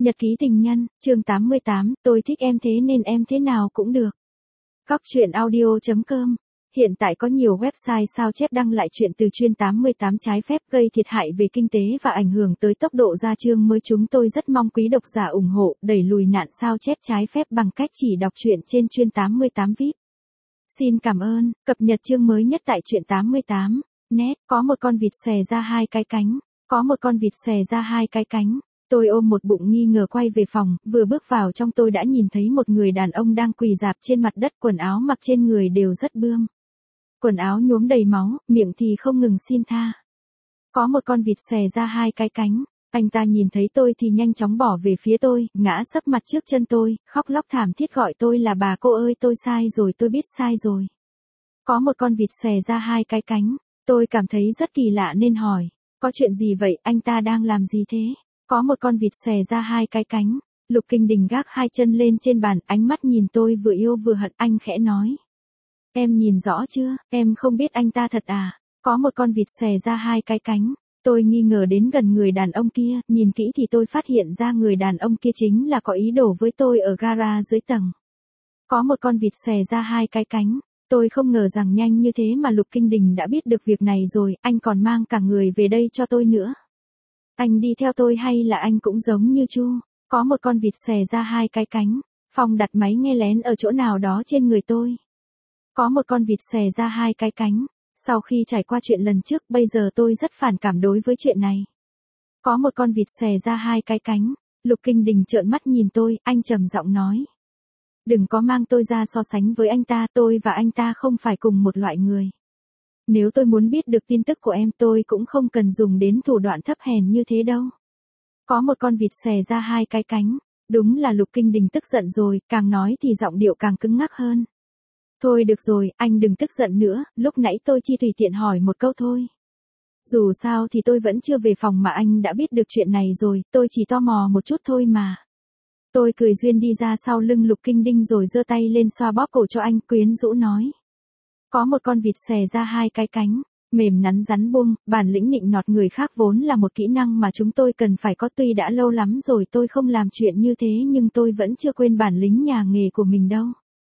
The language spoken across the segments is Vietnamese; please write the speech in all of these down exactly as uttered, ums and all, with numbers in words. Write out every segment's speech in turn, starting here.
Nhật ký tình nhân, chương tám mươi tám, tôi thích em thế nên em thế nào cũng được. Góc truyện audio chấm com. Hiện tại có nhiều website sao chép đăng lại chuyện từ chuyên tám mươi tám trái phép gây thiệt hại về kinh tế và ảnh hưởng tới tốc độ ra chương mới. Chúng tôi rất mong quý độc giả ủng hộ, đẩy lùi nạn sao chép trái phép bằng cách chỉ đọc truyện trên chuyên tám mươi tám vi ai pi. Xin cảm ơn, cập nhật chương mới nhất tại truyện tám mươi tám. Net, có một con vịt xòe ra hai cái cánh, có một con vịt xòe ra hai cái cánh. Tôi ôm một bụng nghi ngờ quay về phòng, vừa bước vào trong tôi đã nhìn thấy một người đàn ông đang quỳ rạp trên mặt đất, quần áo mặc trên người đều rất bươm. Quần áo nhuốm đầy máu, miệng thì không ngừng xin tha. Có một con vịt xòe ra hai cái cánh, anh ta nhìn thấy tôi thì nhanh chóng bỏ về phía tôi, ngã sấp mặt trước chân tôi, khóc lóc thảm thiết gọi tôi là bà cô ơi, tôi sai rồi, tôi biết sai rồi. Có một con vịt xòe ra hai cái cánh, tôi cảm thấy rất kỳ lạ nên hỏi, có chuyện gì vậy, anh ta đang làm gì thế? Có một con vịt xòe ra hai cái cánh, Lục Kinh Đình gác hai chân lên trên bàn, ánh mắt nhìn tôi vừa yêu vừa hận, anh khẽ nói. Em nhìn rõ chưa, em không biết anh ta thật à? Có một con vịt xòe ra hai cái cánh, tôi nghi ngờ đến gần người đàn ông kia, nhìn kỹ thì tôi phát hiện ra người đàn ông kia chính là có ý đồ với tôi ở gara dưới tầng. Có một con vịt xòe ra hai cái cánh, tôi không ngờ rằng nhanh như thế mà Lục Kinh Đình đã biết được việc này rồi, anh còn mang cả người về đây cho tôi nữa. Anh đi theo tôi hay là anh cũng giống như Chu? Có một con vịt xòe ra hai cái cánh, Phong đặt máy nghe lén ở chỗ nào đó trên người tôi. Có một con vịt xòe ra hai cái cánh, sau khi trải qua chuyện lần trước bây giờ tôi rất phản cảm đối với chuyện này. Có một con vịt xòe ra hai cái cánh, Lục Kinh Đình trợn mắt nhìn tôi, anh trầm giọng nói. Đừng có mang tôi ra so sánh với anh ta, tôi và anh ta không phải cùng một loại người. Nếu tôi muốn biết được tin tức của em tôi cũng không cần dùng đến thủ đoạn thấp hèn như thế đâu. Có một con vịt xòe ra hai cái cánh, đúng là Lục Kinh Đình tức giận rồi, càng nói thì giọng điệu càng cứng ngắc hơn. Thôi được rồi, anh đừng tức giận nữa, lúc nãy tôi chỉ tùy tiện hỏi một câu thôi. Dù sao thì tôi vẫn chưa về phòng mà anh đã biết được chuyện này rồi, tôi chỉ tò mò một chút thôi mà. Tôi cười duyên đi ra sau lưng Lục Kinh Đình rồi giơ tay lên xoa bóp cổ cho anh, quyến rũ nói. Có một con vịt xòe ra hai cái cánh, mềm nắn rắn bung, bản lĩnh nịnh nọt người khác vốn là một kỹ năng mà chúng tôi cần phải có, tuy đã lâu lắm rồi tôi không làm chuyện như thế nhưng tôi vẫn chưa quên bản lĩnh nhà nghề của mình đâu.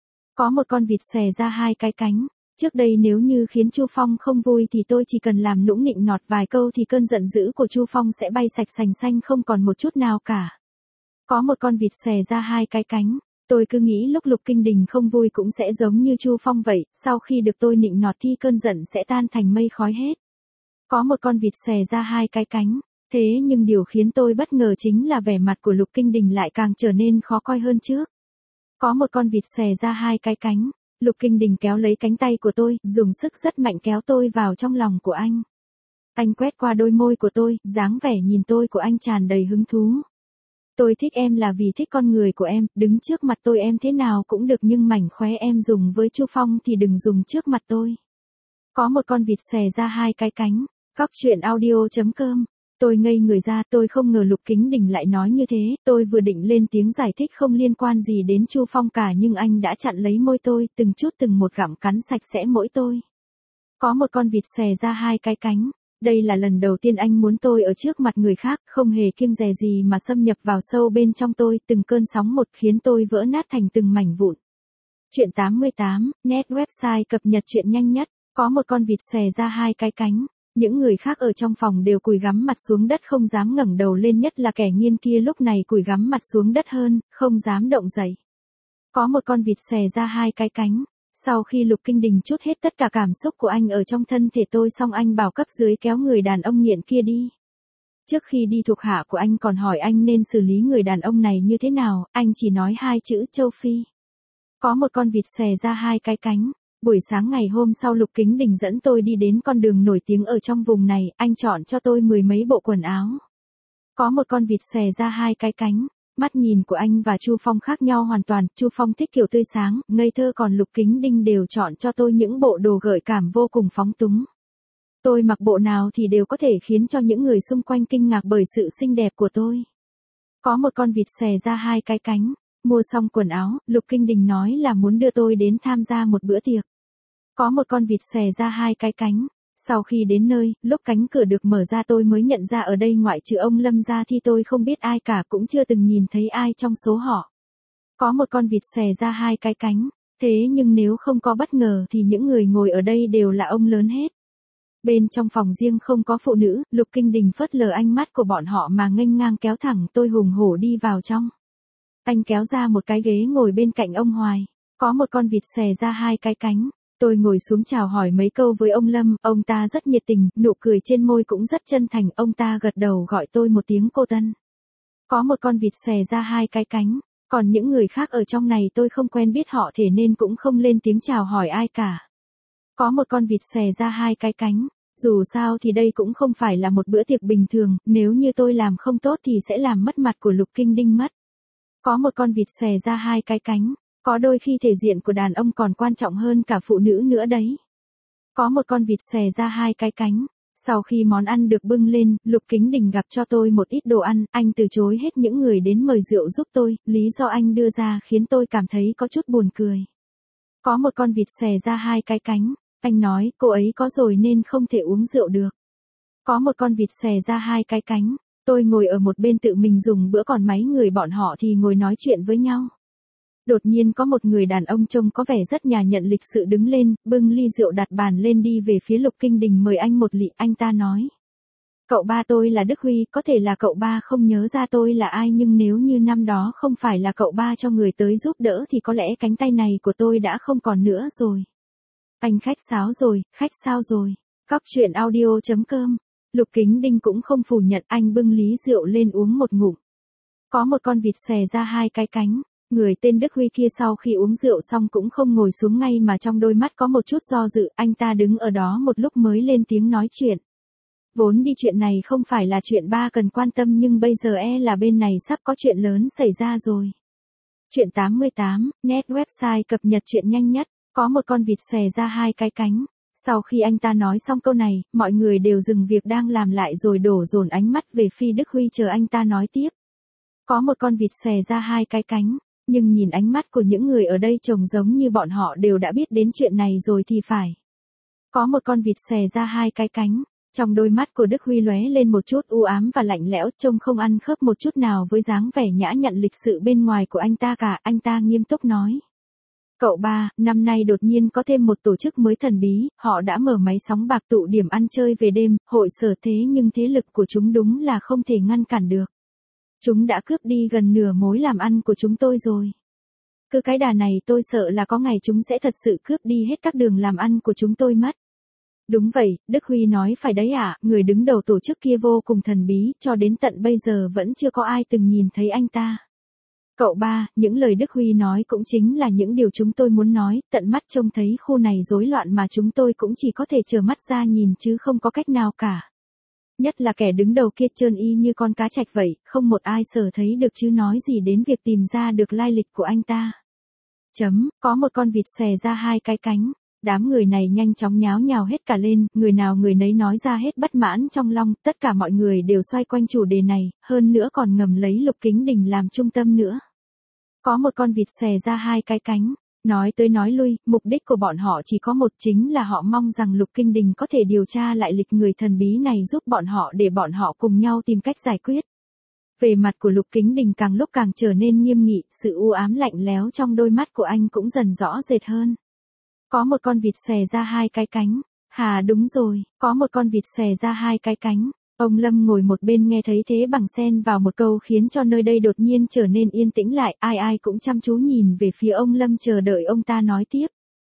Có một con vịt xòe ra hai cái cánh, trước đây nếu như khiến Chu Phong không vui thì tôi chỉ cần làm nũng nịnh nọt vài câu thì cơn giận dữ của Chu Phong sẽ bay sạch sành xanh không còn một chút nào cả. Có một con vịt xòe ra hai cái cánh. Tôi cứ nghĩ lúc Lục Kinh Đình không vui cũng sẽ giống như Chu Phong vậy, sau khi được tôi nịnh nọt thì cơn giận sẽ tan thành mây khói hết. Có một con vịt xòe ra hai cái cánh, thế nhưng điều khiến tôi bất ngờ chính là vẻ mặt của Lục Kinh Đình lại càng trở nên khó coi hơn trước. Có một con vịt xòe ra hai cái cánh, Lục Kinh Đình kéo lấy cánh tay của tôi, dùng sức rất mạnh kéo tôi vào trong lòng của anh. Anh quét qua đôi môi của tôi, dáng vẻ nhìn tôi của anh tràn đầy hứng thú. Tôi thích em là vì thích con người của em, đứng trước mặt tôi em thế nào cũng được nhưng mảnh khóe em dùng với Chu Phong thì đừng dùng trước mặt tôi. Có một con vịt xòe ra hai cái cánh, góc truyện audio chấm com. Tôi ngây người ra, tôi không ngờ Lục Kinh Đình lại nói như thế, tôi vừa định lên tiếng giải thích không liên quan gì đến Chu Phong cả nhưng anh đã chặn lấy môi tôi, từng chút từng một gặm cắn sạch sẽ mỗi tôi. Có một con vịt xòe ra hai cái cánh. Đây là lần đầu tiên anh muốn tôi ở trước mặt người khác, không hề kiêng dè gì mà xâm nhập vào sâu bên trong tôi, từng cơn sóng một khiến tôi vỡ nát thành từng mảnh vụn. Truyện tám mươi tám, net website cập nhật truyện nhanh nhất, có một con vịt xòe ra hai cái cánh, những người khác ở trong phòng đều cúi gắm mặt xuống đất không dám ngẩng đầu lên, nhất là kẻ nghiên kia lúc này cúi gắm mặt xuống đất hơn, không dám động dậy. Có một con vịt xòe ra hai cái cánh. Sau khi Lục Kinh Đình trút hết tất cả cảm xúc của anh ở trong thân thể tôi xong anh bảo cấp dưới kéo người đàn ông nghiện kia đi. Trước khi đi thuộc hạ của anh còn hỏi anh nên xử lý người đàn ông này như thế nào, anh chỉ nói hai chữ châu Phi. Có một con vịt xòe ra hai cái cánh. Buổi sáng ngày hôm sau Lục Kinh Đình dẫn tôi đi đến con đường nổi tiếng ở trong vùng này, anh chọn cho tôi mười mấy bộ quần áo. Có một con vịt xòe ra hai cái cánh. Mắt nhìn của anh và Chu Phong khác nhau hoàn toàn, Chu Phong thích kiểu tươi sáng, ngây thơ còn Lục Kinh Đình đều chọn cho tôi những bộ đồ gợi cảm vô cùng phóng túng. Tôi mặc bộ nào thì đều có thể khiến cho những người xung quanh kinh ngạc bởi sự xinh đẹp của tôi. Có một con vịt xòe ra hai cái cánh, mua xong quần áo, Lục Kinh Đình nói là muốn đưa tôi đến tham gia một bữa tiệc. Có một con vịt xòe ra hai cái cánh, Sau khi đến nơi, lúc cánh cửa được mở ra tôi mới nhận ra ở đây ngoại trừ ông Lâm ra thì tôi không biết ai cả, cũng chưa từng nhìn thấy ai trong số họ. Có một con vịt xòe ra hai cái cánh, thế nhưng nếu không có bất ngờ thì những người ngồi ở đây đều là ông lớn hết. Bên trong phòng riêng không có phụ nữ, Lục Kinh Đình phớt lờ ánh mắt của bọn họ mà nghênh ngang kéo thẳng tôi hùng hổ đi vào trong. Anh kéo ra một cái ghế ngồi bên cạnh ông Hoài, có một con vịt xòe ra hai cái cánh. Tôi ngồi xuống chào hỏi mấy câu với ông Lâm, ông ta rất nhiệt tình, nụ cười trên môi cũng rất chân thành, ông ta gật đầu gọi tôi một tiếng cô Tân. Có một con vịt xòe ra hai cái cánh, còn những người khác ở trong này tôi không quen biết họ thế nên cũng không lên tiếng chào hỏi ai cả. Có một con vịt xòe ra hai cái cánh, dù sao thì đây cũng không phải là một bữa tiệc bình thường, nếu như tôi làm không tốt thì sẽ làm mất mặt của Lục Kinh Đinh mất. Có một con vịt xòe ra hai cái cánh, có đôi khi thể diện của đàn ông còn quan trọng hơn cả phụ nữ nữa đấy. Có một con vịt xòe ra hai cái cánh, sau khi món ăn được bưng lên, Lục Kính Đình gặp cho tôi một ít đồ ăn, anh từ chối hết những người đến mời rượu giúp tôi, lý do anh đưa ra khiến tôi cảm thấy có chút buồn cười. Có một con vịt xòe ra hai cái cánh, anh nói cô ấy có rồi nên không thể uống rượu được. Có một con vịt xòe ra hai cái cánh, tôi ngồi ở một bên tự mình dùng bữa còn mấy người bọn họ thì ngồi nói chuyện với nhau. Đột nhiên có một người đàn ông trông có vẻ rất nhà nhận lịch sự đứng lên, bưng ly rượu đặt bàn lên đi về phía Lục Kinh Đình mời anh một lị, anh ta nói. Cậu ba tôi là Đức Huy, có thể là cậu ba không nhớ ra tôi là ai nhưng nếu như năm đó không phải là cậu ba cho người tới giúp đỡ thì có lẽ cánh tay này của tôi đã không còn nữa rồi. Anh khách sáo rồi, khách sao rồi. Cóc truyện audio chấm com. Lục Kính Đinh cũng không phủ nhận, anh bưng ly rượu lên uống một ngụm. Có một con vịt xòe ra hai cái cánh. Người tên Đức Huy kia sau khi uống rượu xong cũng không ngồi xuống ngay mà trong đôi mắt có một chút do dự, anh ta đứng ở đó một lúc mới lên tiếng nói chuyện. Vốn đi chuyện này không phải là chuyện ba cần quan tâm nhưng bây giờ e là bên này sắp có chuyện lớn xảy ra rồi. Chuyện tám mươi tám, net website cập nhật chuyện nhanh nhất, có một con vịt xòe ra hai cái cánh. Sau khi anh ta nói xong câu này, mọi người đều dừng việc đang làm lại rồi đổ dồn ánh mắt về Phi Đức Huy chờ anh ta nói tiếp. Có một con vịt xòe ra hai cái cánh. Nhưng nhìn ánh mắt của những người ở đây trông giống như bọn họ đều đã biết đến chuyện này rồi thì phải. Có một con vịt xòe ra hai cái cánh, trong đôi mắt của Đức Huy lóe lên một chút u ám và lạnh lẽo, trông không ăn khớp một chút nào với dáng vẻ nhã nhặn lịch sự bên ngoài của anh ta cả, anh ta nghiêm túc nói. Cậu ba, năm nay đột nhiên có thêm một tổ chức mới thần bí, họ đã mở máy sóng bạc tụ điểm ăn chơi về đêm, hội sở thế nhưng thế lực của chúng đúng là không thể ngăn cản được. Chúng đã cướp đi gần nửa mối làm ăn của chúng tôi rồi. Cứ cái đà này tôi sợ là có ngày chúng sẽ thật sự cướp đi hết các đường làm ăn của chúng tôi mất. Đúng vậy, Đức Huy nói phải đấy ạ, à, người đứng đầu tổ chức kia vô cùng thần bí, cho đến tận bây giờ vẫn chưa có ai từng nhìn thấy anh ta. Cậu ba, những lời Đức Huy nói cũng chính là những điều chúng tôi muốn nói, tận mắt trông thấy khu này rối loạn mà chúng tôi cũng chỉ có thể trơ mắt ra nhìn chứ không có cách nào cả. Nhất là kẻ đứng đầu kia trơn y như con cá trạch vậy, không một ai sờ thấy được chứ nói gì đến việc tìm ra được lai lịch của anh ta. Chấm, có một con vịt xòe ra hai cái cánh, đám người này nhanh chóng nháo nhào hết cả lên, người nào người nấy nói ra hết bất mãn trong lòng, tất cả mọi người đều xoay quanh chủ đề này, hơn nữa còn ngầm lấy Lục Kính Đình làm trung tâm nữa. Có một con vịt xòe ra hai cái cánh. Nói tới nói lui, mục đích của bọn họ chỉ có một, chính là họ mong rằng Lục Kinh Đình có thể điều tra lại lịch người thần bí này giúp bọn họ để bọn họ cùng nhau tìm cách giải quyết. Về mặt của Lục Kính Đình càng lúc càng trở nên nghiêm nghị, sự u ám lạnh lẽo trong đôi mắt của anh cũng dần rõ rệt hơn. Có một con vịt xòe ra hai cái cánh. Hà đúng rồi, có một con vịt xòe ra hai cái cánh. Ông Lâm ngồi một bên nghe thấy thế bằng xen vào một câu khiến cho nơi đây đột nhiên trở nên yên tĩnh lại, ai ai cũng chăm chú nhìn về phía ông Lâm chờ đợi ông ta nói tiếp.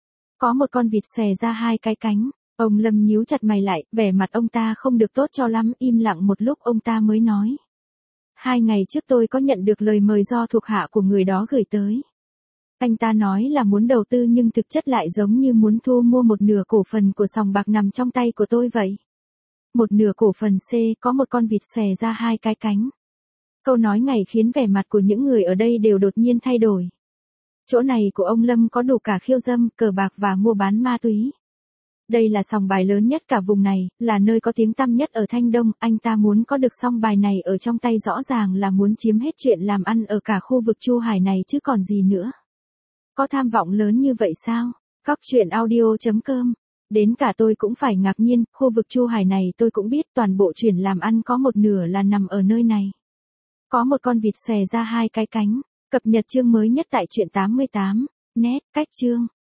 Có một con vịt xòe ra hai cái cánh, ông Lâm nhíu chặt mày lại, vẻ mặt ông ta không được tốt cho lắm, im lặng một lúc ông ta mới nói. Hai ngày trước tôi có nhận được lời mời do thuộc hạ của người đó gửi tới. Anh ta nói là muốn đầu tư nhưng thực chất lại giống như muốn thu mua một nửa cổ phần của sòng bạc nằm trong tay của tôi vậy. Một nửa cổ phần C, có một con vịt xòe ra hai cái cánh. Câu nói này khiến vẻ mặt của những người ở đây đều đột nhiên thay đổi. Chỗ này của ông Lâm có đủ cả khiêu dâm, cờ bạc và mua bán ma túy. Đây là sòng bài lớn nhất cả vùng này, là nơi có tiếng tăm nhất ở Thanh Đông, anh ta muốn có được sòng bài này ở trong tay rõ ràng là muốn chiếm hết chuyện làm ăn ở cả khu vực Chu Hải này chứ còn gì nữa. Có tham vọng lớn như vậy sao? Cóc truyện audio chấm com Đến cả tôi cũng phải ngạc nhiên, khu vực Chu Hải này tôi cũng biết toàn bộ chuyển làm ăn có một nửa là nằm ở nơi này. Có một con vịt xòe ra hai cái cánh. Cập nhật chương mới nhất tại truyện tám mươi tám. Net, cách chương.